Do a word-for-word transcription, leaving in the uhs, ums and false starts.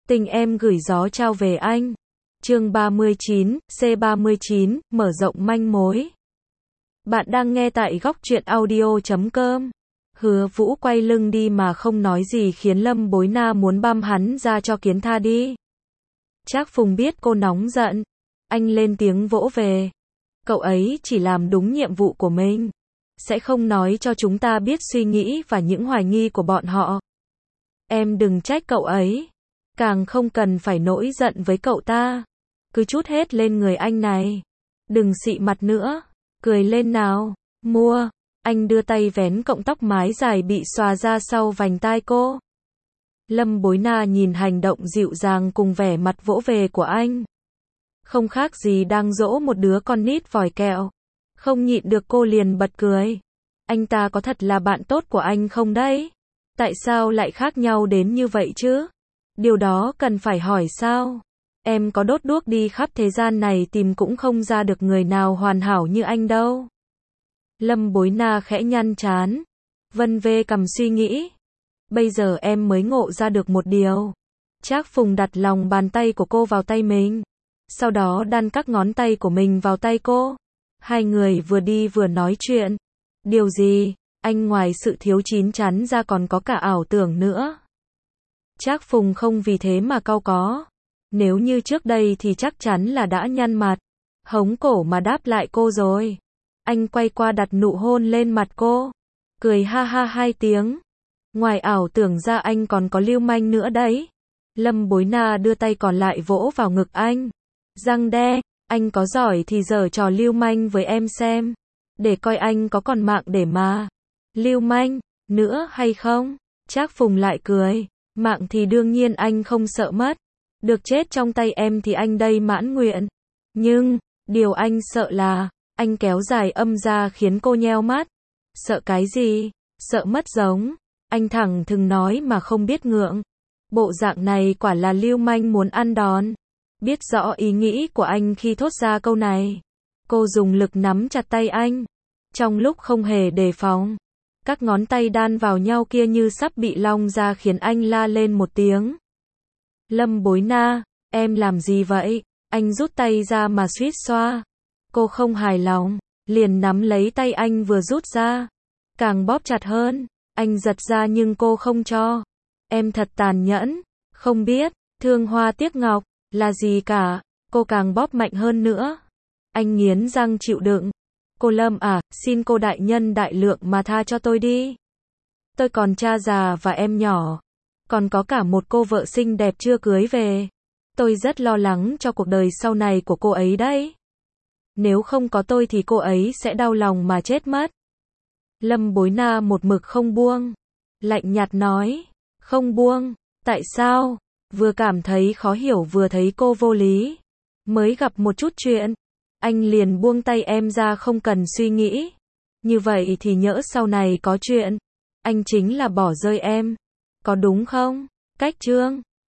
Tình em gửi gió trao về anh. Chương ba mươi chín, C ba mươi chín, mở rộng manh mối. Bạn đang nghe tại góc truyện audio chấm com. Hứa Vũ quay lưng đi mà không nói gì khiến Lâm Bối Na muốn băm hắn ra cho kiến tha đi. Trác Phùng biết cô nóng giận. Anh lên tiếng vỗ về. Cậu ấy chỉ làm đúng nhiệm vụ của mình. Sẽ không nói cho chúng ta biết suy nghĩ và những hoài nghi của bọn họ. Em đừng trách cậu ấy. Càng không cần phải nổi giận với cậu ta. Cứ trút hết lên người anh này. Đừng xị mặt nữa. Cười lên nào. Mua. Anh đưa tay vén cọng tóc mái dài bị xòa ra sau vành tai cô. Lâm Bối Na nhìn hành động dịu dàng cùng vẻ mặt vỗ về của anh. Không khác gì đang dỗ một đứa con nít vòi kẹo. Không nhịn được cô liền bật cười. Anh ta có thật là bạn tốt của anh không đấy? Tại sao lại khác nhau đến như vậy chứ? Điều đó cần phải hỏi sao? Em có đốt đuốc đi khắp thế gian này tìm cũng không ra được người nào hoàn hảo như anh đâu. Lâm Bối Na khẽ nhăn trán. Vân vê cầm suy nghĩ. Bây giờ em mới ngộ ra được một điều. Trác Phùng đặt lòng bàn tay của cô vào tay mình. Sau đó đan các ngón tay của mình vào tay cô. Hai người vừa đi vừa nói chuyện. Điều gì? Anh ngoài sự thiếu chín chắn ra còn có cả ảo tưởng nữa. Trác Phùng không vì thế mà cau có. Nếu như trước đây thì chắc chắn là đã nhăn mặt. Hống cổ mà đáp lại cô rồi. Anh quay qua đặt nụ hôn lên mặt cô. Cười ha ha hai tiếng. Ngoài ảo tưởng ra anh còn có lưu manh nữa đấy. Lâm Bối Na đưa tay còn lại vỗ vào ngực anh. Răng đe, anh có giỏi thì giở trò lưu manh với em xem. Để coi anh có còn mạng để mà lưu manh nữa hay không? Trác Phùng lại cười. Mạng thì đương nhiên anh không sợ mất. Được chết trong tay em thì anh đây mãn nguyện. Nhưng, điều anh sợ là, anh kéo dài âm ra khiến cô nheo mắt. Sợ cái gì? Sợ mất giống. Anh thẳng thừng nói mà không biết ngượng. Bộ dạng này quả là lưu manh muốn ăn đòn. Biết rõ ý nghĩ của anh khi thốt ra câu này. Cô dùng lực nắm chặt tay anh. Trong lúc không hề đề phòng. Các ngón tay đan vào nhau kia như sắp bị long ra khiến anh la lên một tiếng. Lâm Bối Na, em làm gì vậy? Anh rút tay ra mà suýt xoa. Cô không hài lòng, liền nắm lấy tay anh vừa rút ra. Càng bóp chặt hơn, anh giật ra nhưng cô không cho. Em thật tàn nhẫn, không biết, thương hoa tiếc ngọc, là gì cả. Cô càng bóp mạnh hơn nữa. Anh nghiến răng chịu đựng. Cô Lâm à, xin cô đại nhân đại lượng mà tha cho tôi đi. Tôi còn cha già và em nhỏ. Còn có cả một cô vợ xinh đẹp chưa cưới về. Tôi rất lo lắng cho cuộc đời sau này của cô ấy đấy. Nếu không có tôi thì cô ấy sẽ đau lòng mà chết mất. Lâm Bối Na một mực không buông. Lạnh nhạt nói. Không buông. Tại sao? Vừa cảm thấy khó hiểu vừa thấy cô vô lý. Mới gặp một chút chuyện. Anh liền buông tay em ra không cần suy nghĩ. Như vậy thì nhỡ sau này có chuyện. Anh chính là bỏ rơi em. Có đúng không? Cách chương